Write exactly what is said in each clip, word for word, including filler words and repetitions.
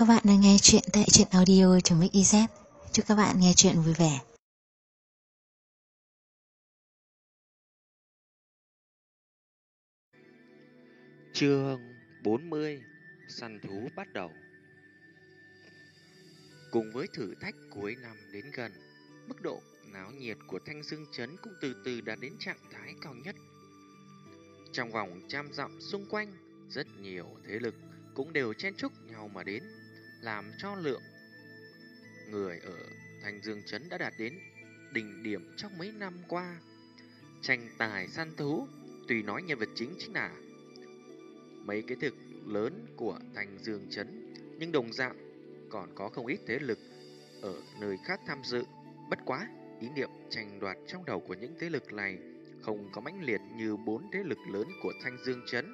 các bạn đang nghe chuyện tại truyện audio.mix.iz. Chúc các bạn nghe chuyện vui vẻ. Chương bốn mươi. Săn thú bắt đầu. Cùng với thử thách cuối năm đến gần, mức độ náo nhiệt của Thanh Dương Trấn cũng từ từ đạt đến trạng thái cao nhất. Trong vòng trăm dặm xung quanh, rất nhiều thế lực cũng đều chen chúc nhau mà đến, làm cho lượng người ở Thanh Dương Trấn đã đạt đến đỉnh điểm trong mấy năm qua. Tranh tài săn thú, tùy nói nhân vật chính chính là mấy cái thực lớn của Thanh Dương Trấn, nhưng đồng dạng còn có không ít thế lực ở nơi khác tham dự. Bất quá, ý niệm tranh đoạt trong đầu của những thế lực này không có mãnh liệt như bốn thế lực lớn của Thanh Dương Trấn.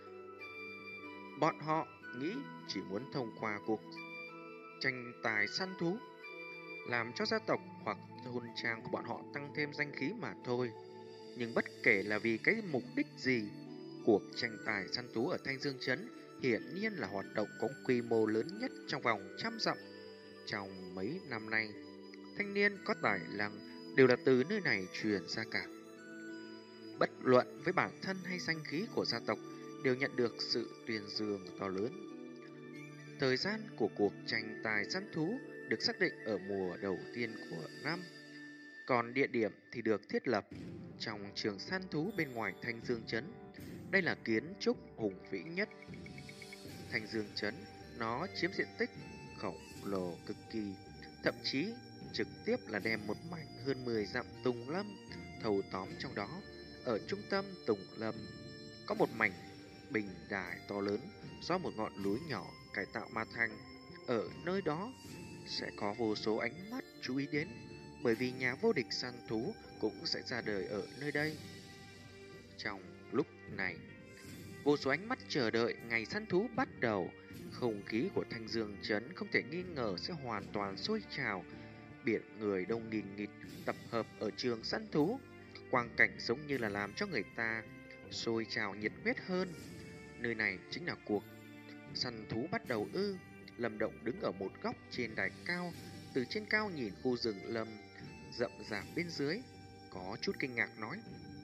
Bọn họ nghĩ chỉ muốn thông qua cuộc tranh tài săn thú, làm cho gia tộc hoặc thôn trang của bọn họ tăng thêm danh khí mà thôi. Nhưng bất kể là vì cái mục đích gì, cuộc tranh tài săn thú ở Thanh Dương Trấn hiển nhiên là hoạt động có quy mô lớn nhất trong vòng trăm dặm. Trong mấy năm nay, thanh niên có tài năng đều là từ nơi này truyền ra cả. Bất luận với bản thân hay danh khí của gia tộc đều nhận được sự tuyên dương to lớn. Thời gian của cuộc tranh tài săn thú được xác định ở mùa đầu tiên của năm, còn địa điểm thì được thiết lập trong trường săn thú bên ngoài Thanh Dương Trấn. Đây là kiến trúc hùng vĩ nhất Thanh Dương Trấn, nó chiếm diện tích khổng lồ cực kỳ, thậm chí trực tiếp là đem một mảnh hơn mười dặm tùng lâm thâu tóm trong đó. Ở trung tâm tùng lâm có một mảnh bình đài to lớn do một ngọn núi nhỏ cải tạo mà thành. Ở nơi đó sẽ có vô số ánh mắt chú ý đến, bởi vì nhà vô địch săn thú cũng sẽ ra đời ở nơi đây. Trong lúc này, vô số ánh mắt chờ đợi ngày săn thú bắt đầu. Không khí của Thanh Dương Trấn không thể nghi ngờ sẽ hoàn toàn sôi trào. Biển người đông nghìn nghịt tập hợp ở trường săn thú, quang cảnh giống như là làm cho người ta sôi trào nhiệt huyết hơn. Nơi này chính là cuộc săn thú bắt đầu ư? Lâm Động đứng ở một góc trên đài cao, từ trên cao nhìn khu rừng lâm rậm rạp bên dưới, có chút kinh ngạc nói.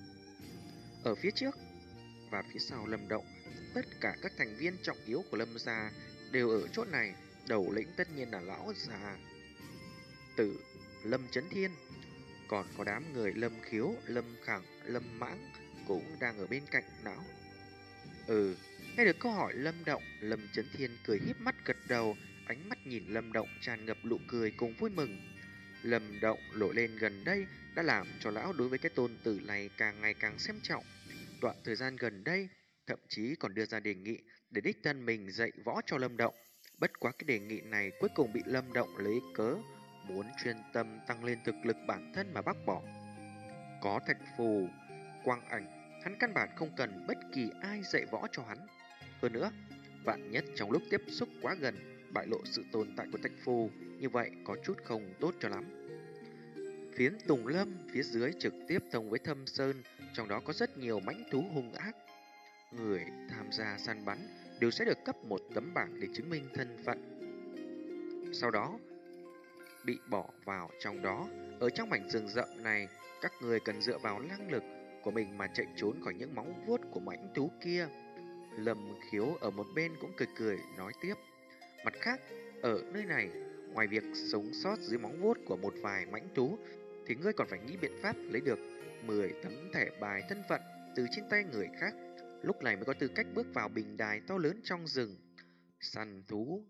Ở phía trước và phía sau Lâm Động, tất cả các thành viên trọng yếu của Lâm gia đều ở chỗ này. Đầu lĩnh tất nhiên là lão già tử Lâm Chấn Thiên, còn có đám người Lâm Khiếu, Lâm Khẳng, Lâm Mãng cũng đang ở bên cạnh lão. Ừ, nghe được câu hỏi Lâm Động, Lâm Chấn Thiên cười híp mắt gật đầu, ánh mắt nhìn Lâm Động tràn ngập nụ cười cùng vui mừng. Lâm Động nổi lên gần đây đã làm cho lão đối với cái tôn tử này càng ngày càng xem trọng. Đoạn thời gian gần đây, thậm chí còn đưa ra đề nghị để đích thân mình dạy võ cho Lâm Động. Bất quá cái đề nghị này cuối cùng bị Lâm Động lấy cớ muốn chuyên tâm tăng lên thực lực bản thân mà bác bỏ. Có thạch phù, quang ảnh, hắn căn bản không cần bất kỳ ai dạy võ cho hắn. Hơn nữa, vạn nhất trong lúc tiếp xúc quá gần bại lộ sự tồn tại của thạch phù, như vậy có chút không tốt cho lắm. Phiến Tùng Lâm phía dưới trực tiếp thông với Thâm Sơn, trong đó có rất nhiều mãnh thú hung ác. Người tham gia săn bắn đều sẽ được cấp một tấm bảng để chứng minh thân phận, sau đó bị bỏ vào trong đó. Ở trong mảnh rừng rậm này, các người cần dựa vào năng lực của mình mà chạy trốn khỏi những móng vuốt của mãnh thú kia. Lâm Khiếu ở một bên cũng cười cười nói tiếp. Mặt khác, ở nơi này, ngoài việc sống sót dưới móng vuốt của một vài mãnh thú, thì ngươi còn phải nghĩ biện pháp lấy được mười tấm thẻ bài thân phận từ trên tay người khác. Lúc này mới có tư cách bước vào bình đài to lớn trong rừng săn thú.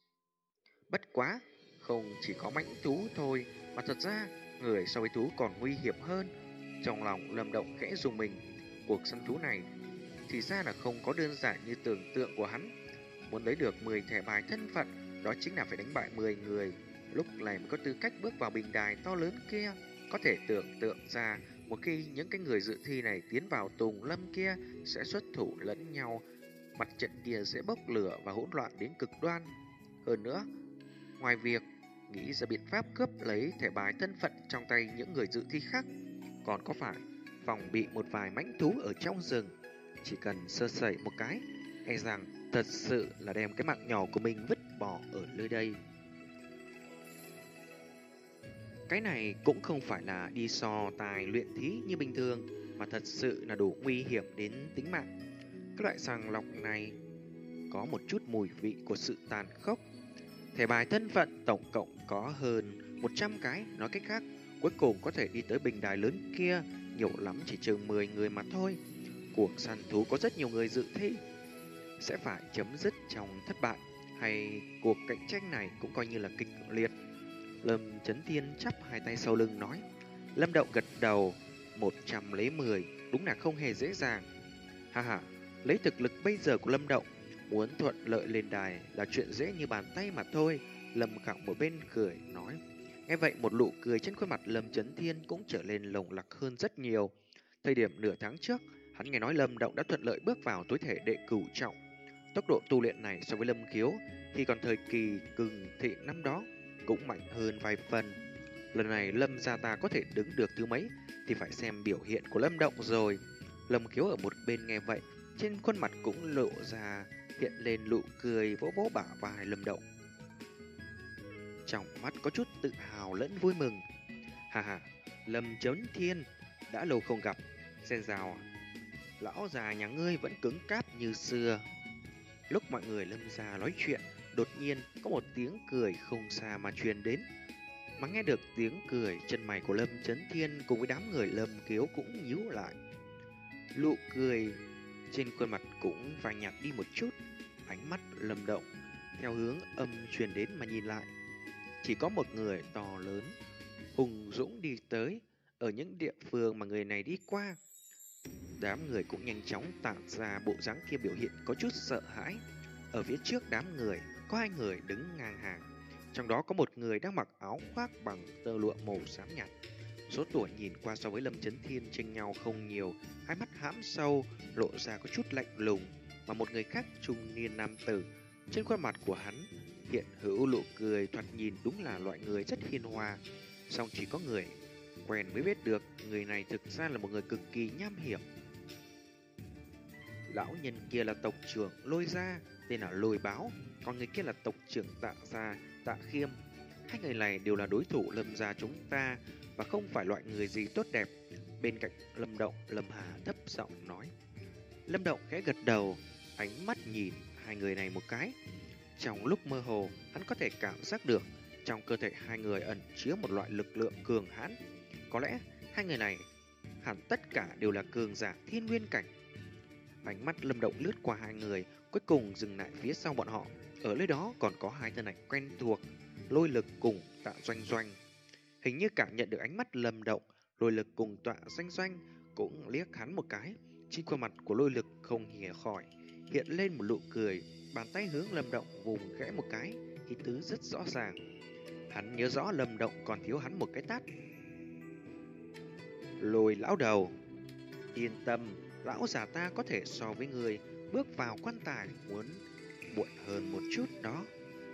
Bất quá, không chỉ có mãnh thú thôi, mà thật ra người so với thú còn nguy hiểm hơn. Trong lòng Lâm Động khẽ rùng mình, cuộc săn thú này thì ra là không có đơn giản như tưởng tượng của hắn. Muốn lấy được mười thẻ bài thân phận, đó chính là phải đánh bại mười người, lúc này mới có tư cách bước vào bình đài to lớn kia. Có thể tưởng tượng ra, một khi những cái người dự thi này tiến vào Tùng Lâm kia sẽ xuất thủ lẫn nhau, mặt trận kia sẽ bốc lửa và hỗn loạn đến cực đoan. Hơn nữa, ngoài việc nghĩ ra biện pháp cướp lấy thẻ bài thân phận trong tay những người dự thi khác, còn có phải phòng bị một vài mãnh thú ở trong rừng. Chỉ cần sơ sẩy một cái, e rằng thật sự là đem cái mạng nhỏ của mình vứt bỏ ở nơi đây. Cái này cũng không phải là đi so tài luyện thí như bình thường, mà thật sự là đủ nguy hiểm đến tính mạng. Các loại sàng lọc này có một chút mùi vị của sự tàn khốc. Thẻ bài thân phận tổng cộng có hơn một trăm cái, nói cách khác, cuối cùng có thể đi tới bình đài lớn kia, nhiều lắm chỉ chừng mười người mà thôi. Cuộc săn thú có rất nhiều người dự thi, sẽ phải chấm dứt trong thất bại, hay cuộc cạnh tranh này cũng coi như là kịch liệt. Lâm Chấn Thiên chắp hai tay sau lưng nói. Lâm Động gật đầu. Một trăm lấy mười, đúng là không hề dễ dàng. Ha ha, lấy thực lực bây giờ của Lâm Động, muốn thuận lợi lên đài là chuyện dễ như bàn tay mà thôi. Lâm Khảo một bên cười nói. Nghe vậy một nụ cười trên khuôn mặt Lâm Chấn Thiên cũng trở nên lồng lặc hơn rất nhiều. Thời điểm nửa tháng trước, hắn nghe nói Lâm Động đã thuận lợi bước vào tối thể đệ cửu trọng. Tốc độ tu luyện này so với Lâm Khiếu thì còn thời kỳ Cừng Thị năm đó cũng mạnh hơn vài phần. Lần này Lâm gia ta có thể đứng được thứ mấy thì phải xem biểu hiện của Lâm Động rồi. Lâm Khiếu ở một bên nghe vậy, trên khuôn mặt cũng lộ ra hiện lên nụ cười, vỗ vỗ bả vai Lâm Động. Trong mắt có chút tự hào lẫn vui mừng. Hà hà, Lâm Chấn Thiên, đã lâu không gặp, xem rào lão già nhà ngươi vẫn cứng cáp như xưa. Lúc mọi người Lâm gia nói chuyện, đột nhiên có một tiếng cười không xa mà truyền đến. Mà nghe được tiếng cười, chân mày của Lâm Chấn Thiên cùng với đám người Lâm Kiếu cũng nhíu lại. Nụ cười trên khuôn mặt cũng phai nhạt đi một chút. Ánh mắt Lâm Động theo hướng âm truyền đến mà nhìn lại, chỉ có một người to lớn hùng dũng đi tới. Ở những địa phương mà người này đi qua, đám người cũng nhanh chóng tản ra bộ dáng kia biểu hiện có chút sợ hãi. Ở phía trước đám người có hai người đứng ngang hàng, trong đó có một người đang mặc áo khoác bằng tơ lụa màu xám nhạt. Số tuổi nhìn qua so với Lâm Chấn Thiên chênh nhau không nhiều, hai mắt hãm sâu, lộ ra có chút lạnh lùng. Mà một người khác trung niên nam tử, trên khuôn mặt của hắn hiện hữu nụ cười, thoạt nhìn đúng là loại người rất hiền hòa. Song chỉ có người quen mới biết được, người này thực ra là một người cực kỳ nham hiểm. Lão nhân kia là tộc trưởng Lôi Gia, tên là Lôi Báo, còn người kia là tộc trưởng Tạ Gia, Tạ Khiêm. Hai người này đều là đối thủ Lâm gia chúng ta và không phải loại người gì tốt đẹp. Bên cạnh Lâm Động, Lâm Hà thấp giọng nói. Lâm Động khẽ gật đầu, ánh mắt nhìn hai người này một cái. Trong lúc mơ hồ, hắn có thể cảm giác được trong cơ thể hai người ẩn chứa một loại lực lượng cường hãn. Có lẽ hai người này hẳn tất cả đều là cường giả thiên nguyên cảnh. Ánh mắt Lâm Động lướt qua hai người, cuối cùng dừng lại phía sau bọn họ. Ở nơi đó còn có hai thân ảnh quen thuộc, Lôi Lực cùng Tạ Doanh Doanh. Hình như cảm nhận được ánh mắt Lâm Động, Lôi Lực cùng Tạ Doanh Doanh cũng liếc hắn một cái. Trên khuôn mặt của Lôi Lực không hề khỏi hiện lên một nụ cười, bàn tay hướng Lâm Động vùng khẽ một cái, ý tứ rất rõ ràng. Hắn nhớ rõ Lâm Động còn thiếu hắn một cái tát. Lôi lão đầu, yên tâm, lão già ta có thể so với người bước vào quan tài muốn muộn hơn một chút đó.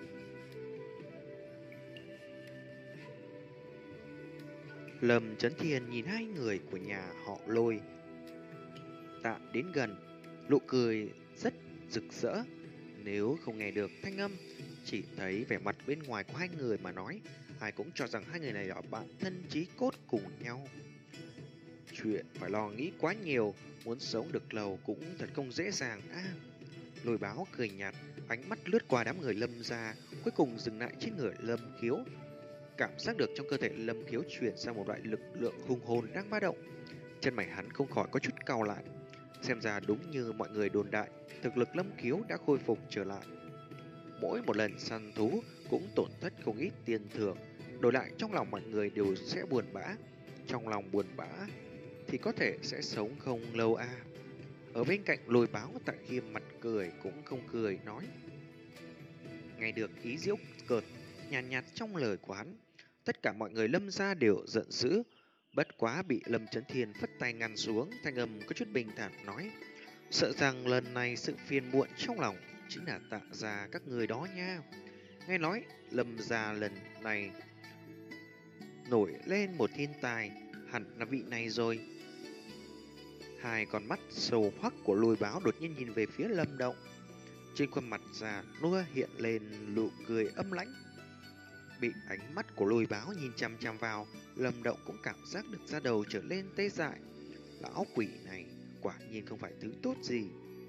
Lâm Chấn Thiên nhìn hai người của nhà họ Lôi Tạ đến gần, nụ cười rất rực rỡ. Nếu không nghe được thanh âm, chỉ thấy vẻ mặt bên ngoài của hai người mà nói, ai cũng cho rằng hai người này là bạn thân chí cốt cùng nhau. Chuyện phải lo nghĩ quá nhiều, muốn sống được lâu cũng thật không dễ dàng a. À, Lôi Báo cười nhạt, ánh mắt lướt qua đám người Lâm gia, cuối cùng dừng lại trên người Lâm Khiếu. Cảm giác được trong cơ thể Lâm Khiếu chuyển sang một loại lực lượng hùng hồn đang ba động. Chân mày hắn không khỏi có chút cau lại. Xem ra đúng như mọi người đồn đại, thực lực Lâm Khiếu đã khôi phục trở lại. Mỗi một lần săn thú cũng tổn thất không ít tiền thưởng, đổi lại trong lòng mọi người đều sẽ buồn bã. Trong lòng buồn bã thì có thể sẽ sống không lâu a. À. Ở bên cạnh Lôi Báo, Tạ Khiêm mặt cười cũng không cười nói. Nghe được ý giễu cợt nhàn nhạt, nhạt trong lời của hắn, tất cả mọi người Lâm gia đều giận dữ. Bất quá bị Lâm Chấn Thiên phất tay ngăn xuống, thanh âm có chút bình thản nói. Sợ rằng lần này sự phiền muộn trong lòng chính là Tạ gia các người đó nha. Nghe nói Lâm gia lần này nổi lên một thiên tài, hẳn là vị này rồi. Hai con mắt sầu hoắc của Lôi Báo đột nhiên nhìn về phía Lâm Động. Trên khuôn mặt già nua hiện lên nụ cười âm lãnh. Bị ánh mắt của Lôi Báo nhìn chăm chăm vào, Lâm Động cũng cảm giác được da đầu trở lên tê dại. Lão quỷ này quả nhiên không phải thứ tốt gì.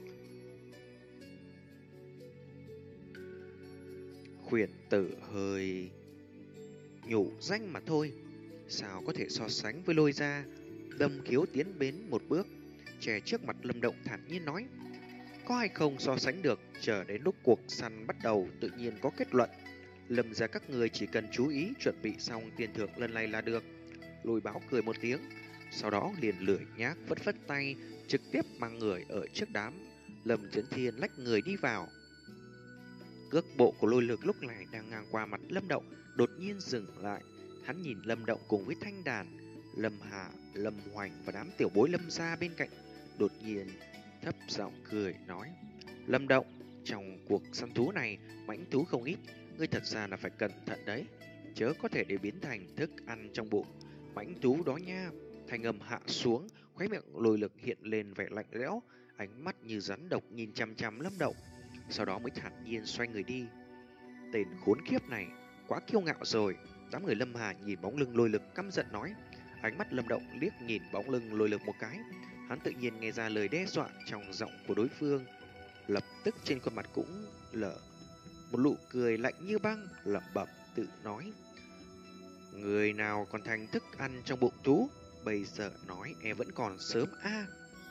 Khuyển tử hơi nhủ danh mà thôi, sao có thể so sánh với Lôi gia. Lâm Khiếu tiến đến một bước, che trước mặt Lâm Động thản nhiên nói: có hay không so sánh được, chờ đến lúc cuộc săn bắt đầu tự nhiên có kết luận. Lâm gia các người chỉ cần chú ý chuẩn bị xong tiền thưởng lần này là được. Lôi Báo cười một tiếng, sau đó liền lười nhác phất phất tay, trực tiếp mang người ở trước đám. Lâm Chấn Thiên lách người đi vào. Cước bộ của Lôi Lực lúc này đang ngang qua mặt Lâm Động, đột nhiên dừng lại. Hắn nhìn Lâm Động cùng với thanh đàn, Lâm Hà, Lâm Hoành và đám tiểu bối Lâm gia bên cạnh, đột nhiên thấp giọng cười nói: Lâm Động, trong cuộc săn thú này mãnh thú không ít, ngươi thật ra là phải cẩn thận đấy, chớ có thể để biến thành thức ăn trong bụng mãnh thú đó nha. Thanh âm hạ xuống, khóe miệng Lôi Lực hiện lên vẻ lạnh lẽo, ánh mắt như rắn độc nhìn chăm chăm Lâm Động, sau đó mới thản nhiên xoay người đi. Tên khốn kiếp này quá kiêu ngạo rồi. Đám người Lâm Hà nhìn bóng lưng Lôi Lực căm giận nói. Ánh mắt Lâm Động liếc nhìn bóng lưng Lôi Lực một cái, hắn tự nhiên nghe ra lời đe dọa trong giọng của đối phương, lập tức trên khuôn mặt cũng lở một nụ cười lạnh như băng, lẩm bẩm tự nói: người nào còn thành thức ăn trong bụng thú, bây giờ nói em vẫn còn sớm a. À.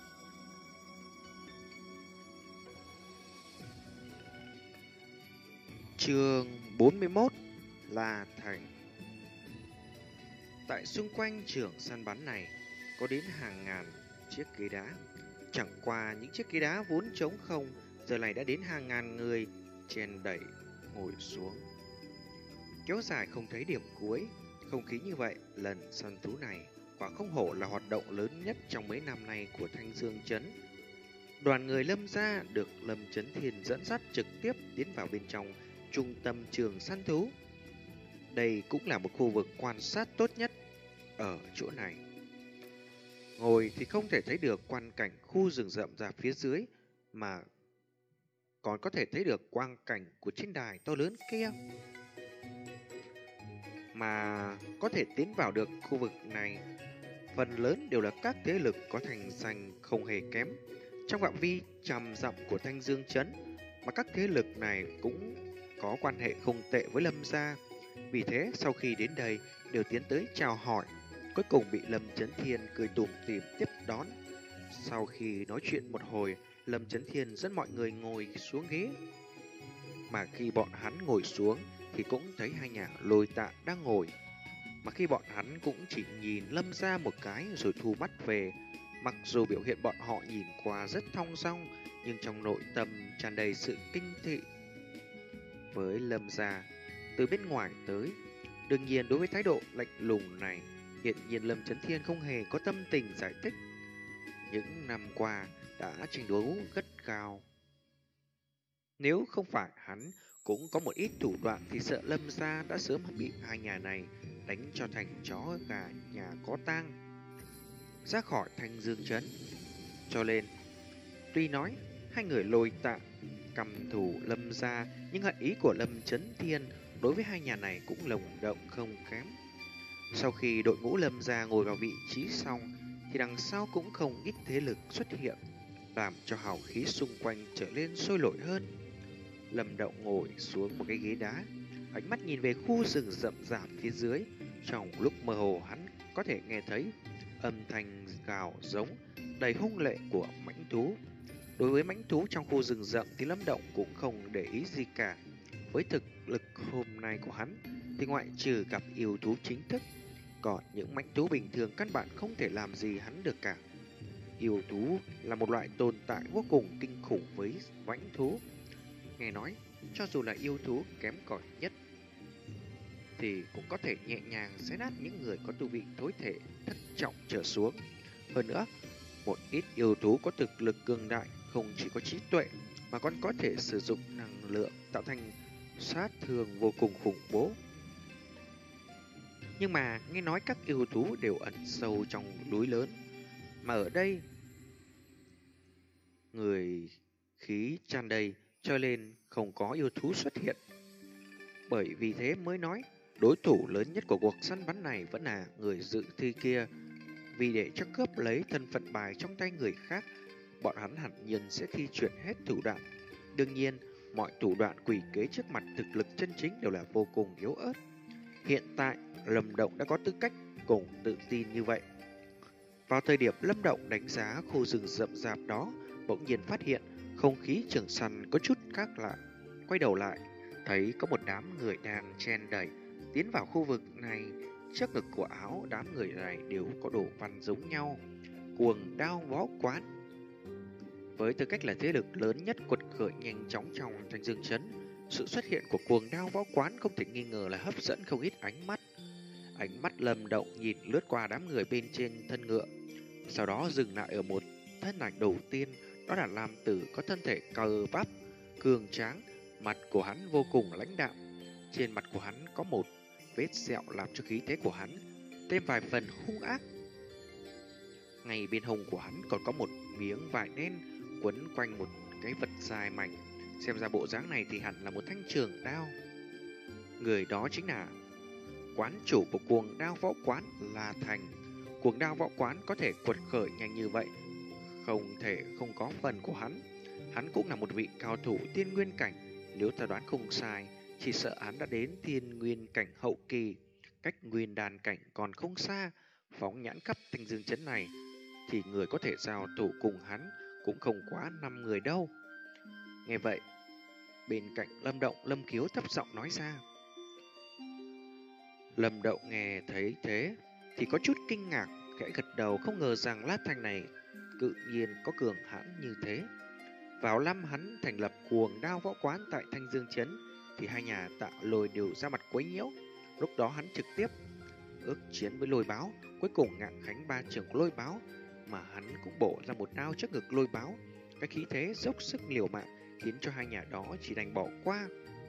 Chương bốn mươi mốt, La Thành. Tại xung quanh trường săn bắn này có đến hàng ngàn chiếc ghế đá. Chẳng qua những chiếc ghế đá vốn trống không, giờ này đã đến hàng ngàn người chen đẩy ngồi xuống, kéo dài không thấy điểm cuối. Không khí như vậy, lần săn thú này quả không hổ là hoạt động lớn nhất trong mấy năm nay của Thanh Dương Trấn. Đoàn người Lâm gia được Lâm Chấn Thiên dẫn dắt trực tiếp tiến vào bên trong trung tâm trường săn thú. Đây cũng là một khu vực quan sát tốt nhất. Ở chỗ này, ngồi thì không thể thấy được quang cảnh khu rừng rậm rạp phía dưới, mà còn có thể thấy được quang cảnh của trên đài to lớn kia. Mà có thể tiến vào được khu vực này, phần lớn đều là các thế lực có thành danh không hề kém trong phạm vi trăm dặm của Thanh Dương Trấn, mà các thế lực này cũng có quan hệ không tệ với Lâm gia. Vì thế sau khi đến đây đều tiến tới chào hỏi, cuối cùng bị Lâm Chấn Thiên cười tủm tỉm tiếp đón. Sau khi nói chuyện một hồi, Lâm Chấn Thiên dẫn mọi người ngồi xuống ghế. Mà khi bọn hắn ngồi xuống thì cũng thấy hai nhà Lôi Tạ đang ngồi. Mà khi bọn hắn cũng chỉ nhìn Lâm gia một cái rồi thu mắt về. Mặc dù biểu hiện bọn họ nhìn qua rất thong dong, nhưng trong nội tâm tràn đầy sự kinh thị với Lâm gia từ bên ngoài tới. Đương nhiên đối với thái độ lạnh lùng này, hiện nhiên Lâm Chấn Thiên không hề có tâm tình giải thích. Những năm qua đã tranh đấu gắt gao, nếu không phải hắn cũng có một ít thủ đoạn thì sợ Lâm gia đã sớm bị hai nhà này đánh cho thành chó gà nhà có tang, ra khỏi Thanh Dương Trấn. Cho nên tuy nói hai người Lôi Tạ căm thù Lâm gia, nhưng hận ý của Lâm Chấn Thiên đối với hai nhà này cũng lồng động không kém. Sau khi đội ngũ Lâm gia ngồi vào vị trí xong thì đằng sau cũng không ít thế lực xuất hiện, làm cho hào khí xung quanh trở nên sôi nổi hơn. Lâm Động ngồi xuống một cái ghế đá, ánh mắt nhìn về khu rừng rậm rạp phía dưới. Trong lúc mơ hồ hắn có thể nghe thấy âm thanh gào giống đầy hung lệ của mãnh thú. Đối với mãnh thú trong khu rừng rậm thì Lâm Động cũng không để ý gì cả. Với thực lực hôm nay của hắn thì ngoại trừ gặp yêu thú chính thức, còn những mãnh thú bình thường căn bản không thể làm gì hắn được cả. Yêu thú là một loại tồn tại vô cùng kinh khủng với mãnh thú. Nghe nói, cho dù là yêu thú kém cỏi nhất thì cũng có thể nhẹ nhàng xé nát những người có tu vị thối thể thất trọng trở xuống. Hơn nữa, một ít yêu thú có thực lực cường đại không chỉ có trí tuệ mà còn có thể sử dụng năng lượng tạo thành sát thương vô cùng khủng bố. Nhưng mà nghe nói các yêu thú đều ẩn sâu trong núi lớn, mà ở đây người khí tràn đầy, cho nên không có yêu thú xuất hiện. Bởi vì thế mới nói, đối thủ lớn nhất của cuộc săn bắn này vẫn là người dự thi kia. Vì để cho cướp lấy thân phận bài trong tay người khác, bọn hắn hẳn nhiên sẽ thi chuyển hết thủ đoạn. Đương nhiên, mọi thủ đoạn quỷ kế trước mặt thực lực chân chính đều là vô cùng yếu ớt. Hiện tại, Lâm Động đã có tư cách cùng tự tin như vậy. Vào thời điểm Lâm Động đánh giá khu rừng rậm rạp đó, bỗng nhiên phát hiện không khí trường săn có chút khác lạ. Quay đầu lại, thấy có một đám người đang chen đẩy tiến vào khu vực này. Trước ngực của áo đám người này đều có đồ văn giống nhau, Cuồng Đao Võ Quán. Với tư cách là thế lực lớn nhất quật khởi nhanh chóng trong Thanh Dương Trấn, sự xuất hiện của Cuồng Đao Võ Quán không thể nghi ngờ là hấp dẫn không ít ánh mắt. Ánh mắt Lâm Động nhìn lướt qua đám người bên trên thân ngựa, sau đó dừng lại ở một thân ảnh đầu tiên, đó là nam tử có thân thể cơ bắp, cường tráng, mặt của hắn vô cùng lãnh đạm. Trên mặt của hắn có một vết sẹo làm cho khí thế của hắn thêm vài phần hung ác. Ngay bên hông của hắn còn có một miếng vải đen quấn quanh một cái vật dài mảnh. Xem ra bộ dáng này thì hẳn là một thanh trường đao. Người đó chính là quán chủ của Cuồng Đao Võ Quán, La Thành. Cuồng Đao Võ Quán có thể quật khởi nhanh như vậy, không thể không có phần của hắn. Hắn cũng là một vị cao thủ tiên nguyên cảnh. Nếu ta đoán không sai, chỉ sợ hắn đã đến thiên nguyên cảnh hậu kỳ, cách nguyên đàn cảnh còn không xa. Phóng nhãn khắp Thanh Dương Trấn này thì người có thể giao thủ cùng hắn cũng không quá năm người đâu. Nghe vậy, bên cạnh Lâm Động, Lâm Khiếu thấp giọng nói ra. Lâm Động nghe thấy thế thì có chút kinh ngạc, khẽ gật đầu, không ngờ rằng La Thành này cự nhiên có cường hãn như thế. Vào năm hắn thành lập Cuồng Đao Võ Quán tại Thanh Dương Trấn thì hai nhà Tạ Lôi đều ra mặt quấy nhiễu. Lúc đó hắn trực tiếp ước chiến với Lôi Báo, cuối cùng ngạn khánh ba trưởng Lôi Báo, mà hắn cũng bổ ra một đao trước ngực Lôi Báo. Cái khí thế dốc sức liều mạng khiến cho hai nhà đó chỉ đành bỏ qua.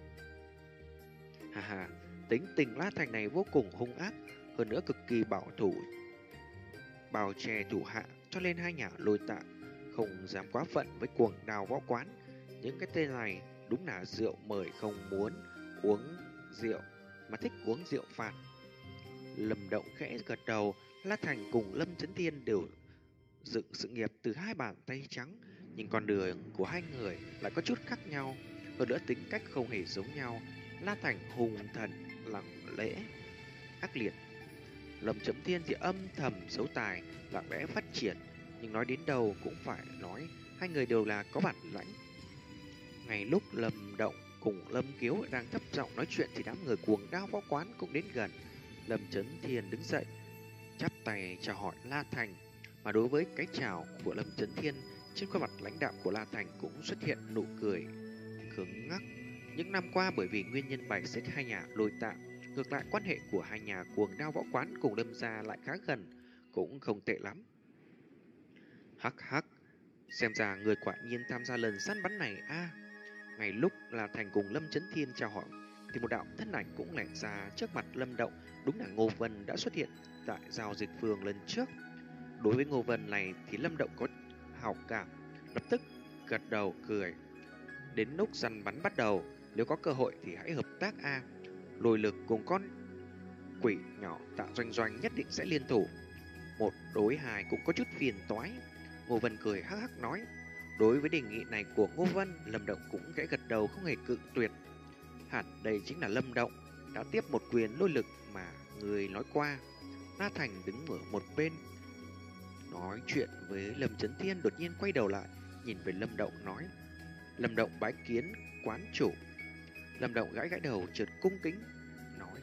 Hà hà, tính tình La Thành này vô cùng hung ác, hơn nữa cực kỳ bảo thủ, bào che thủ hạ, cho nên hai nhà Lôi Tạ không dám quá phận với Cuồng Đao Võ Quán. Những cái tên này đúng là rượu mời không muốn uống rượu, mà thích uống rượu phạt. Lâm Động khẽ gật đầu. La Thành cùng Lâm Chấn Thiên đều dựng sự nghiệp từ hai bàn tay trắng, nhưng con đường của hai người lại có chút khác nhau, hơn nữa tính cách không hề giống nhau. La Thành hùng thần lặng lẽ ác liệt, Lâm Chấn Thiên thì âm thầm xấu tài lặng lẽ phát triển. Nhưng nói đến đâu cũng phải nói hai người đều là có bản lãnh. Ngay lúc Lâm Động cùng Lâm Kiếu đang thấp giọng nói chuyện thì đám người Cuồng Đao Võ Quán cũng đến gần. Lâm Chấn Thiên đứng dậy, chắp tay chào hỏi La Thành. Mà đối với cái chào của Lâm Chấn Thiên, trên khuôn mặt lãnh đạm của La Thành cũng xuất hiện nụ cười cứng ngắc. Những năm qua bởi vì nguyên nhân bài xích hai nhà Lôi Tạ, ngược lại quan hệ của hai nhà Cuồng Đao Võ Quán cùng Lâm gia lại khá gần, cũng không tệ lắm. Hắc hắc, xem ra người quả nhiên tham gia lần săn bắn này a. À, ngay lúc La Thành cùng Lâm Chấn Thiên chào hỏi thì một đạo thân ảnh cũng lẻn ra trước mặt Lâm Động. Đúng là Ngô Vân đã xuất hiện tại giao dịch phường lần trước. Đối với Ngô Vân này thì Lâm Động có hảo cảm, lập tức gật đầu cười. Đến lúc săn bắn bắt đầu, nếu có cơ hội thì hãy hợp tác a. À. Lôi Lực cùng con quỷ nhỏ Tạ Doanh Doanh nhất định sẽ liên thủ. Một đối hai cũng có chút phiền toái. Ngô Vân cười hắc hắc nói. Đối với đề nghị này của Ngô Vân, Lâm Động cũng khẽ gật đầu không hề cự tuyệt. Hẳn đây chính là Lâm Động đã tiếp một quyền Lôi Lực mà người nói qua. La Thành đứng ở một bên nói chuyện với Lâm Chấn Thiên, đột nhiên quay đầu lại nhìn về Lâm Động nói. Lâm Động bái kiến quán chủ. Lâm Động gãi gãi đầu chợt cung kính nói.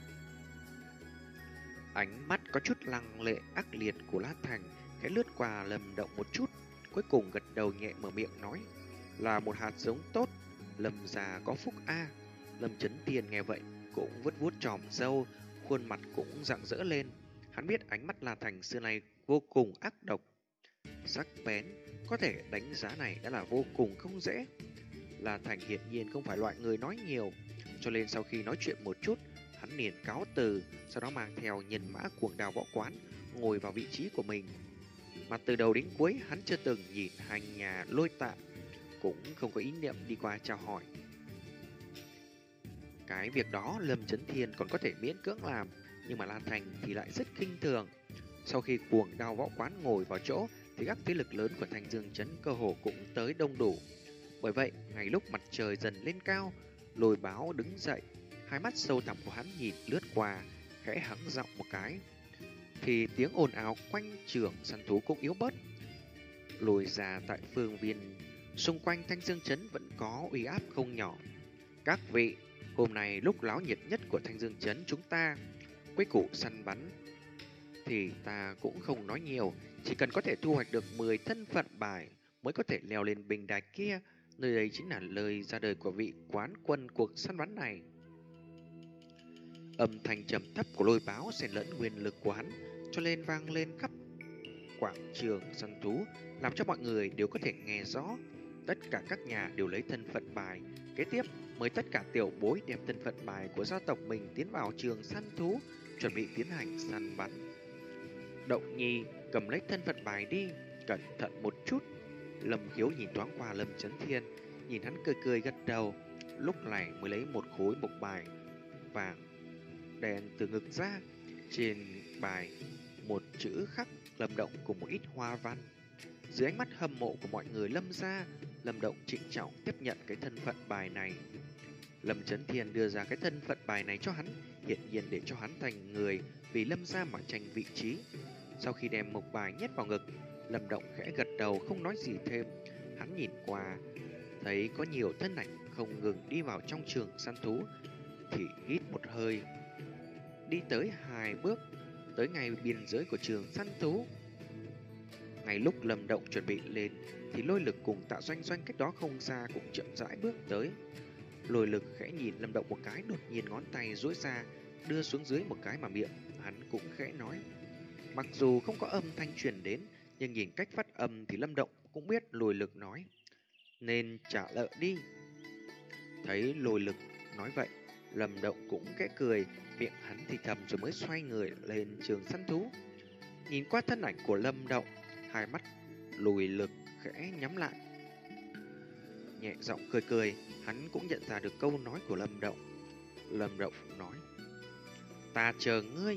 Ánh mắt có chút lăng lệ ác liệt của La Thành khẽ lướt qua Lâm Động một chút, cuối cùng gật đầu nhẹ mở miệng nói. Là một hạt giống tốt, Lâm già có phúc a. À. Lâm Chấn Thiên nghe vậy cũng vuốt vuốt chòm râu, khuôn mặt cũng rạng rỡ lên. Hắn biết ánh mắt La Thành xưa nay vô cùng ác độc, sắc bén, có thể đánh giá này đã là vô cùng không dễ. La Thành hiển nhiên không phải loại người nói nhiều, cho nên sau khi nói chuyện một chút, hắn liền cáo từ, sau đó mang theo nhân mã Cuồng Đao Võ Quán ngồi vào vị trí của mình. Mà từ đầu đến cuối hắn chưa từng nhìn hai nhà Lôi Tạ cũng không có ý niệm đi qua chào hỏi. Cái việc đó Lâm Chấn Thiên còn có thể miễn cưỡng làm, nhưng mà Lan Thành thì lại rất khinh thường. Sau khi cuồng đao võ quán ngồi vào chỗ thì các thế lực lớn của Thanh Dương Trấn cơ hồ cũng tới đông đủ. Bởi vậy, ngay lúc mặt trời dần lên cao, Lôi Báo đứng dậy, hai mắt sâu thẳm của hắn nhìn lướt qua, khẽ hắng giọng một cái, thì tiếng ồn ào quanh trường săn thú cũng yếu bớt. Lùi ra tại phương viên xung quanh Thanh Dương Trấn vẫn có uy áp không nhỏ. Các vị, hôm nay lúc láo nhiệt nhất của Thanh Dương Trấn chúng ta, quy củ săn bắn thì ta cũng không nói nhiều, chỉ cần có thể thu hoạch được mười thân phận bài mới có thể leo lên bình đài kia. Nơi đây chính là lời ra đời của vị quán quân cuộc săn bắn này. Âm thanh trầm thấp của Lôi Báo xen lẫn nguyên lực của hắn, cho nên vang lên khắp quảng trường săn thú, làm cho mọi người đều có thể nghe rõ. Tất cả các nhà đều lấy thân phận bài. Kế tiếp, mời tất cả tiểu bối đem thân phận bài của gia tộc mình tiến vào trường săn thú, chuẩn bị tiến hành săn bắn. Động Nhi, cầm lấy thân phận bài đi, cẩn thận một chút. Lâm Khiếu nhìn thoáng qua Lâm Chấn Thiên, nhìn hắn cười cười gật đầu, lúc này mới lấy một khối mộc bài vàng đen từ ngực ra. Trên bài một chữ khắc Lâm Động cùng một ít hoa văn. Dưới ánh mắt hâm mộ của mọi người Lâm gia, Lâm Động trịnh trọng tiếp nhận cái thân phận bài này. Lâm Chấn Thiên đưa ra cái thân phận bài này cho hắn, hiện nhiên để cho hắn thành người vì Lâm gia mà tranh vị trí. Sau khi đem mộc bài nhét vào ngực, Lâm Động khẽ gật đầu không nói gì thêm. Hắn nhìn qua, thấy có nhiều thân ảnh không ngừng đi vào trong trường săn thú, thì hít một hơi, đi tới hai bước, tới ngay biên giới của trường săn thú. Ngay lúc Lâm Động chuẩn bị lên, thì Lôi Lực cùng Tạ Doanh Doanh cách đó không xa cũng chậm rãi bước tới. Lôi Lực khẽ nhìn Lâm Động một cái, đột nhiên ngón tay duỗi ra, đưa xuống dưới một cái mà miệng hắn cũng khẽ nói. Mặc dù không có âm thanh truyền đến, nhưng nhìn cách phát âm thì Lâm Động cũng biết Lôi Lực nói nên trả lời đi. Thấy Lôi Lực nói vậy, Lâm Động cũng khẽ cười, miệng hắn thì thầm rồi mới xoay người lên trường săn thú. Nhìn qua thân ảnh của Lâm Động, hai mắt Lôi Lực khẽ nhắm lại, nhẹ giọng cười cười. Hắn cũng nhận ra được câu nói của Lâm Động. Lâm Động nói: ta chờ ngươi.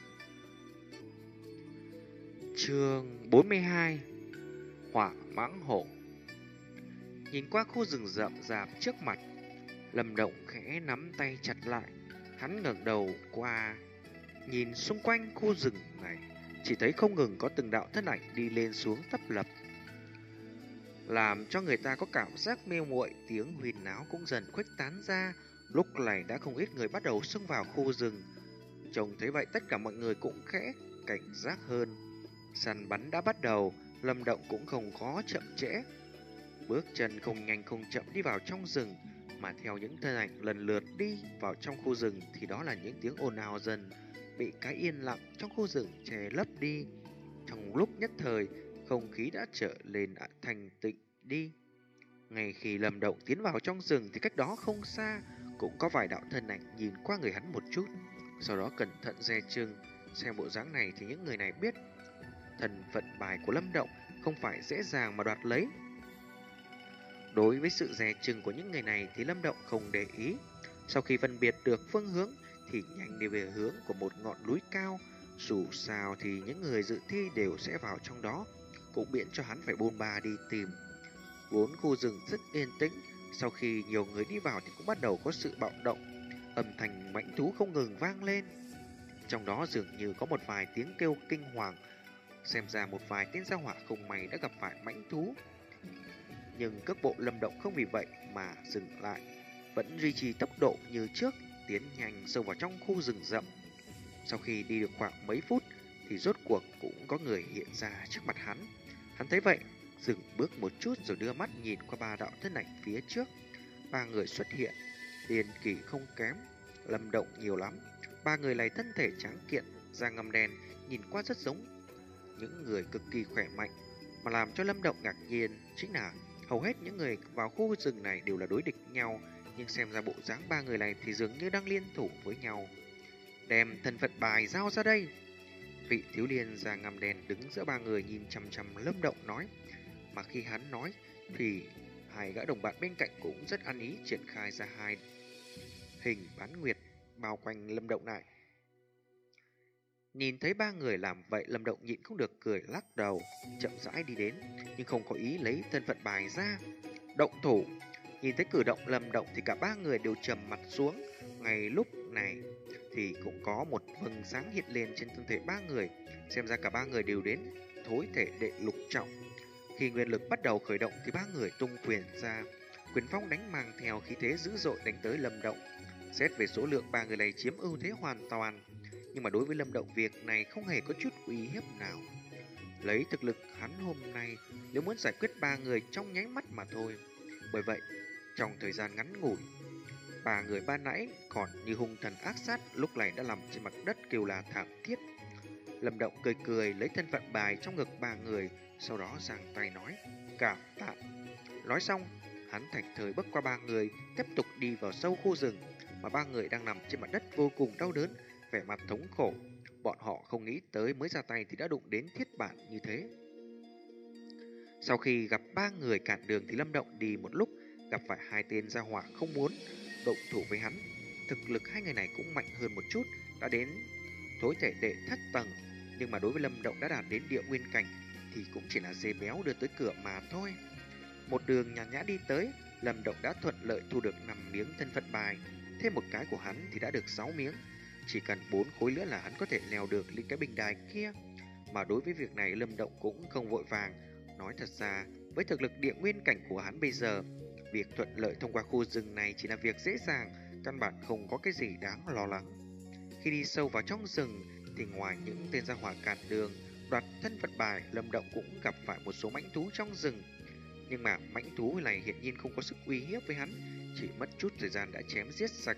Chương bốn mươi hai, Hỏa Mãng Hổ. Nhìn qua khu rừng rậm rạp trước mặt, Lâm Động khẽ nắm tay chặt lại. Hắn ngẩng đầu qua, nhìn xung quanh khu rừng này, chỉ thấy không ngừng có từng đạo thân ảnh đi lên xuống tấp lập, làm cho người ta có cảm giác mê muội. Tiếng huyên náo cũng dần khuếch tán ra. Lúc này đã không ít người bắt đầu xông vào khu rừng. Trông thấy vậy, tất cả mọi người cũng khẽ cảnh giác hơn. Săn bắn đã bắt đầu, Lâm Động cũng không có chậm trễ, bước chân không nhanh không chậm đi vào trong rừng. Mà theo những thân ảnh lần lượt đi vào trong khu rừng thì đó là những tiếng ồn ào dần bị cái yên lặng trong khu rừng che lấp đi. Trong lúc nhất thời, không khí đã trở lên thành tịnh đi. Ngay khi Lâm Động tiến vào trong rừng thì cách đó không xa cũng có vài đạo thân ảnh nhìn qua người hắn một chút, sau đó cẩn thận dè chừng. Xem bộ dáng này thì những người này biết thân phận bài của Lâm Động không phải dễ dàng mà đoạt lấy. Đối với sự dè chừng của những người này thì Lâm Động không để ý. Sau khi phân biệt được phương hướng thì nhanh đi về hướng của một ngọn núi cao. Dù sao thì những người dự thi đều sẽ vào trong đó, cũng miễn cho hắn phải bôn ba đi tìm. Vốn khu rừng rất yên tĩnh, sau khi nhiều người đi vào thì cũng bắt đầu có sự bạo động. Âm thanh mãnh thú không ngừng vang lên, trong đó dường như có một vài tiếng kêu kinh hoàng. Xem ra một vài tên gia hỏa không may đã gặp phải mãnh thú. Nhưng cước bộ Lâm Động không vì vậy mà dừng lại, vẫn duy trì tốc độ như trước, tiến nhanh sâu vào trong khu rừng rậm. Sau khi đi được khoảng mấy phút thì rốt cuộc cũng có người hiện ra trước mặt hắn. Hắn thấy vậy, dừng bước một chút rồi đưa mắt nhìn qua ba đạo thân ảnh phía trước. Ba người xuất hiện, tiền kỳ không kém Lâm Động nhiều lắm. Ba người này thân thể tráng kiện, da ngăm đen, nhìn qua rất giống những người cực kỳ khỏe mạnh. Mà làm cho Lâm Động ngạc nhiên chính là hầu hết những người vào khu rừng này đều là đối địch nhau, nhưng xem ra bộ dáng ba người này thì dường như đang liên thủ với nhau. Đem thân phận bài giao ra đây. Vị thiếu niên da ngăm đen đứng giữa ba người nhìn chằm chằm Lâm Động nói. Mà khi hắn nói thì Hai gã đồng bạn bên cạnh cũng rất ăn ý triển khai ra hai hình bán nguyệt bao quanh Lâm Động lại. Nhìn thấy ba người làm vậy, Lâm Động nhịn không được cười lắc đầu, chậm rãi đi đến, nhưng không có ý lấy thân phận bài ra. Động thủ. Nhìn thấy cử động Lâm Động thì cả ba người đều trầm mặt xuống. Ngay lúc này thì cũng có một vầng sáng hiện lên trên thân thể ba người. Xem ra cả ba người đều đến thối thể đệ lục trọng. Khi nguyên lực bắt đầu khởi động thì ba người tung quyền ra. Quyền phong đánh mang theo khí thế dữ dội đánh tới Lâm Động. Xét về số lượng, ba người này chiếm ưu thế hoàn toàn. Nhưng mà đối với Lâm Động, việc này không hề có chút uy hiếp nào. Lấy thực lực hắn hôm nay, nếu muốn giải quyết ba người trong nháy mắt mà thôi. Bởi vậy, trong thời gian ngắn ngủi, ba người ban nãy còn như hung thần ác sát lúc này đã nằm trên mặt đất kêu là thảm thiết. Lâm Động cười cười lấy thân phận bài trong ngực ba người, sau đó giang tay nói cảm tạ. Nói xong, hắn thành thời bước qua ba người, tiếp tục đi vào sâu khu rừng, mà ba người đang nằm trên mặt đất vô cùng đau đớn, vẻ mặt thống khổ. Bọn họ không nghĩ tới mới ra tay thì đã đụng đến thiết bản như thế. Sau khi gặp ba người cản đường thì Lâm Động đi một lúc, gặp phải hai tên gia hỏa không muốn động thủ với hắn. Thực lực hai người này cũng mạnh hơn một chút, đã đến thối thể đệ thất tầng, nhưng mà đối với Lâm Động đã đạt đến địa nguyên cảnh thì cũng chỉ là dê béo đưa tới cửa mà thôi. Một đường nhàn nhã đi tới, Lâm Động đã thuận lợi thu được năm miếng thân phận bài, thêm một cái của hắn thì đã được sáu miếng. Chỉ cần bốn khối nữa là hắn có thể leo được lên cái bình đài kia. Mà đối với việc này Lâm Động cũng không vội vàng. Nói thật ra, với thực lực địa nguyên cảnh của hắn bây giờ, việc thuận lợi thông qua khu rừng này chỉ là việc dễ dàng, căn bản không có cái gì đáng lo lắng. Khi đi sâu vào trong rừng thì ngoài những tên gia hỏa cản đường đoạt thân phận bài, Lâm Động cũng gặp phải một số mãnh thú trong rừng. Nhưng mà mãnh thú này hiển nhiên không có sức uy hiếp với hắn, chỉ mất chút thời gian đã chém giết sạch.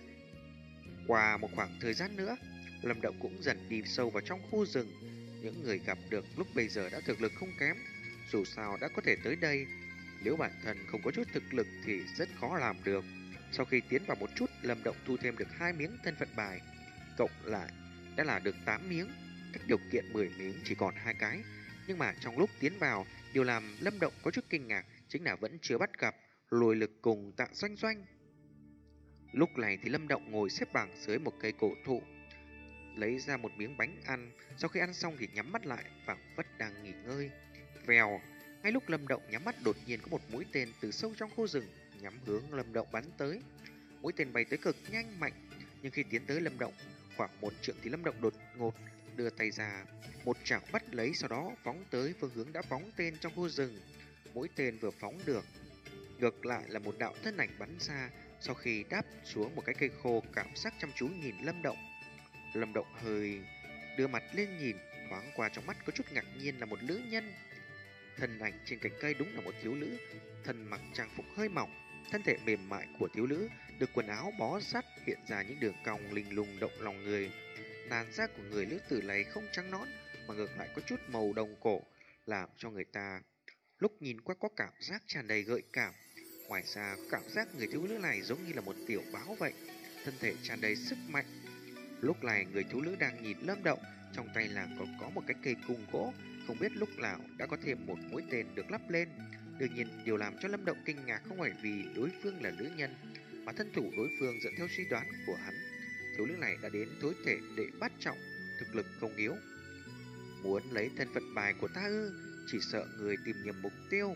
Qua một khoảng thời gian nữa, Lâm Động cũng dần đi sâu vào trong khu rừng. Những người gặp được lúc bây giờ đã thực lực không kém, dù sao đã có thể tới đây. Nếu bản thân không có chút thực lực thì rất khó làm được. Sau khi tiến vào một chút, Lâm Động thu thêm được hai miếng thân phận bài, cộng lại đã là được tám miếng. Cách điều kiện mười miếng chỉ còn hai cái. Nhưng mà trong lúc tiến vào, điều làm Lâm Động có chút kinh ngạc chính là vẫn chưa bắt gặp lôi lực cùng Tạ Doanh Doanh. Lúc này thì Lâm Động ngồi xếp bằng dưới một cây cổ thụ, lấy ra một miếng bánh ăn. Sau khi ăn xong thì nhắm mắt lại, phảng phất đang nghỉ ngơi. Vèo, ngay lúc Lâm Động nhắm mắt, đột nhiên có một mũi tên từ sâu trong khu rừng nhắm hướng Lâm Động bắn tới. Mũi tên bay tới cực nhanh mạnh, nhưng khi tiến tới Lâm Động khoảng một trượng thì Lâm Động đột ngột đưa tay ra, một chảo bắt lấy, sau đó phóng tới phương hướng đã phóng tên trong khu rừng. Mũi tên vừa phóng được, ngược lại là một đạo thân ảnh bắn ra. Sau khi đáp xuống một cái cây khô, cảm giác chăm chú nhìn Lâm Động. Lâm Động hơi đưa mặt lên nhìn, thoáng qua trong mắt có chút ngạc nhiên là một nữ nhân. Thân ảnh trên cành cây đúng là một thiếu nữ, thân mặc trang phục hơi mỏng. Thân thể mềm mại của thiếu nữ được quần áo bó sát, hiện ra những đường cong linh lung động lòng người. Làn da của người nữ tử này không trắng nõn mà ngược lại có chút màu đồng cổ, làm cho người ta lúc nhìn qua có cảm giác tràn đầy gợi cảm. Ngoài ra, cảm giác người thiếu nữ này giống như là một tiểu báo vậy, thân thể tràn đầy sức mạnh. Lúc này người thiếu nữ đang nhìn Lâm Động, trong tay là còn có một cái cây cung gỗ, không biết lúc nào đã có thêm một mũi tên được lắp lên. Đương nhiên, điều làm cho Lâm Động kinh ngạc không phải vì đối phương là nữ nhân, mà thân thủ đối phương dựa theo suy đoán của hắn, thiếu nữ này đã đến thối thể đệ bát trọng, thực lực không yếu. Muốn lấy thân phận bài của ta ư? Chỉ sợ người tìm nhầm mục tiêu.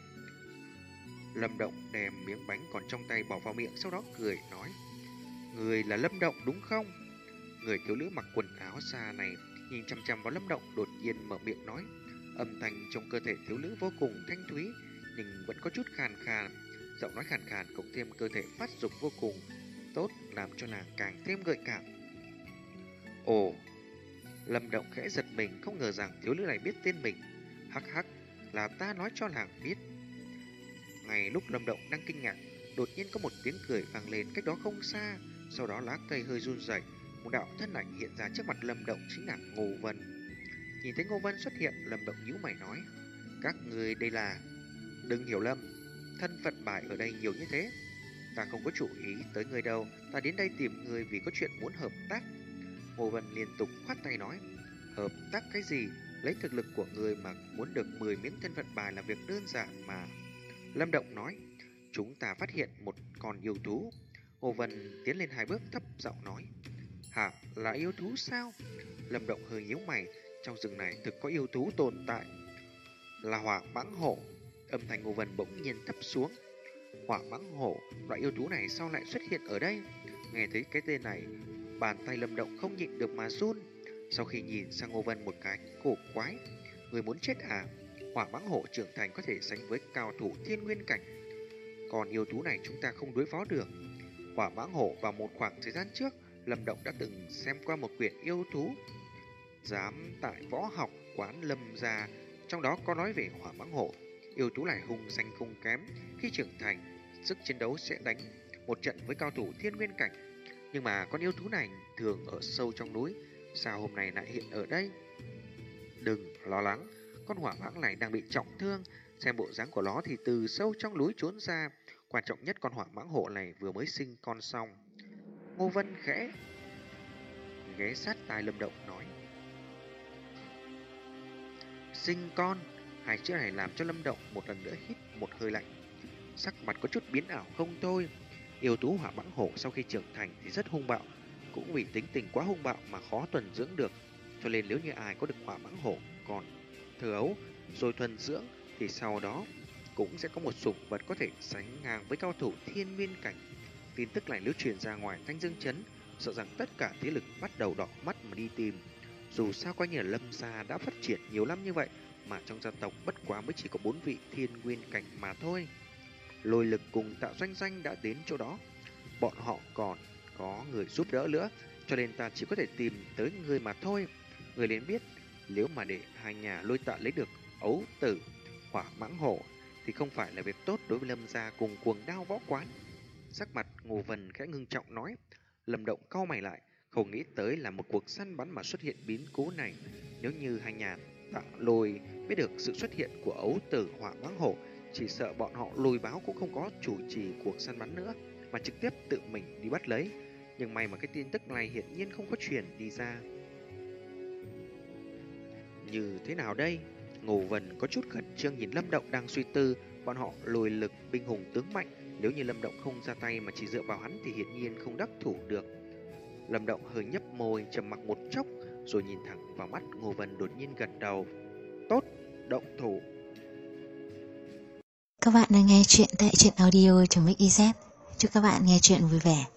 Lâm Động đem miếng bánh còn trong tay bỏ vào miệng, sau đó cười nói: người là Lâm Động đúng không? Người thiếu nữ mặc quần áo xa này nhìn chăm chăm vào Lâm Động, đột nhiên mở miệng nói. Âm thanh trong cơ thể thiếu nữ vô cùng thanh thúy, nhưng vẫn có chút khàn khàn. Giọng nói khàn khàn cộng thêm cơ thể phát dục vô cùng tốt, làm cho nàng càng thêm gợi cảm. Ồ! Lâm Động khẽ giật mình, không ngờ rằng thiếu nữ này biết tên mình. Hắc hắc, là ta nói cho nàng biết. Ngay lúc Lâm Động đang kinh ngạc, đột nhiên có một tiếng cười vang lên cách đó không xa. Sau đó lá cây hơi run rẩy, một đạo thân ảnh hiện ra trước mặt Lâm Động, chính là Ngô Vân. Nhìn thấy Ngô Vân xuất hiện, Lâm Động nhíu mày nói: các người đây là... Đừng hiểu lầm, thân phận bài ở đây nhiều như thế, ta không có chủ ý tới người đâu, ta đến đây tìm người vì có chuyện muốn hợp tác. Ngô Vân liên tục khoát tay nói: hợp tác cái gì? Lấy thực lực của người mà muốn được mười miếng thân phận bài là việc đơn giản mà. Lâm Động nói: chúng ta phát hiện một con yêu thú. Ngô Vân tiến lên hai bước thấp giọng nói. Hả, là yêu thú sao? Lâm Động hơi nhíu mày, trong rừng này thực có yêu thú tồn tại. Là hỏa mãng hổ. Âm thanh Ngô Vân bỗng nhiên thấp xuống. Hỏa mãng hổ, loại yêu thú này sao lại xuất hiện ở đây? Nghe thấy cái tên này, bàn tay Lâm Động không nhịn được mà run. Sau khi nhìn sang Ngô Vân một cái cổ quái, người muốn chết à? Hỏa mãng hổ trưởng thành có thể sánh với cao thủ thiên nguyên cảnh, còn yêu thú này chúng ta không đối phó được. Hỏa mãng hổ vào một khoảng thời gian trước, Lâm Động đã từng xem qua một quyển yêu thú dám tại võ học quán Lâm gia, trong đó có nói về hỏa mãng hổ. Yêu thú này hung danh không kém, khi trưởng thành, sức chiến đấu sẽ đánh một trận với cao thủ thiên nguyên cảnh. Nhưng mà con yêu thú này thường ở sâu trong núi, sao hôm nay lại hiện ở đây? Đừng lo lắng, con hỏa mãng này đang bị trọng thương, xem bộ dáng của nó thì từ sâu trong núi trốn ra. Quan trọng nhất, con hỏa mãng hổ này vừa mới sinh con xong. Ngô Vân khẽ ghé sát tai Lâm Động nói. Sinh con, hai chữ này làm cho Lâm Động một lần nữa hít một hơi lạnh, sắc mặt có chút biến ảo không thôi. Yêu thú hỏa mãng hổ sau khi trưởng thành thì rất hung bạo, cũng vì tính tình quá hung bạo mà khó thuần dưỡng được, cho nên nếu như ai có được hỏa mãng hổ còn thơ ấu rồi thuần dưỡng thì sau đó cũng sẽ có một sủng vật có thể sánh ngang với cao thủ thiên nguyên cảnh. Tin tức này nếu truyền ra ngoài Thanh Dương Trấn, sợ rằng tất cả thế lực bắt đầu đỏ mắt mà đi tìm. Dù sao coi như là Lâm gia đã phát triển nhiều năm như vậy, mà trong gia tộc bất quá mới chỉ có bốn vị thiên nguyên cảnh mà thôi. Lôi Lực cùng Tạ Doanh Doanh đã đến chỗ đó, bọn họ còn có người giúp đỡ nữa, cho nên ta chỉ có thể tìm tới người mà thôi. Người nên biết, nếu mà để hai nhà Lôi Tạ lấy được ấu tử hỏa mãng hổ thì không phải là việc tốt đối với Lâm gia cùng Cuồng Đao võ quán. Sắc mặt Ngô Vân khẽ ngưng trọng nói. Lâm Động cau mày lại, không nghĩ tới là một cuộc săn bắn mà xuất hiện biến cố này. Nếu như hai nhà Tạ Lôi biết được sự xuất hiện của ấu tử hỏa mãng hổ, chỉ sợ bọn họ Lôi báo cũng không có chủ trì cuộc săn bắn nữa, mà trực tiếp tự mình đi bắt lấy. Nhưng may mà cái tin tức này hiển nhiên không có truyền đi ra. Như thế nào đây? Ngô Vân có chút khẩn trương nhìn Lâm Động đang suy tư. Bọn họ Lôi Lực binh hùng tướng mạnh, nếu như Lâm Động không ra tay mà chỉ dựa vào hắn thì hiển nhiên không đắc thủ được. Lâm Động hơi nhấp môi trầm mặc một chốc, rồi nhìn thẳng vào mắt Ngô Vân, đột nhiên gật đầu. Tốt, động thủ. Các bạn đang nghe chuyện tại truyện audio chấm ích z. Chúc các bạn nghe chuyện vui vẻ.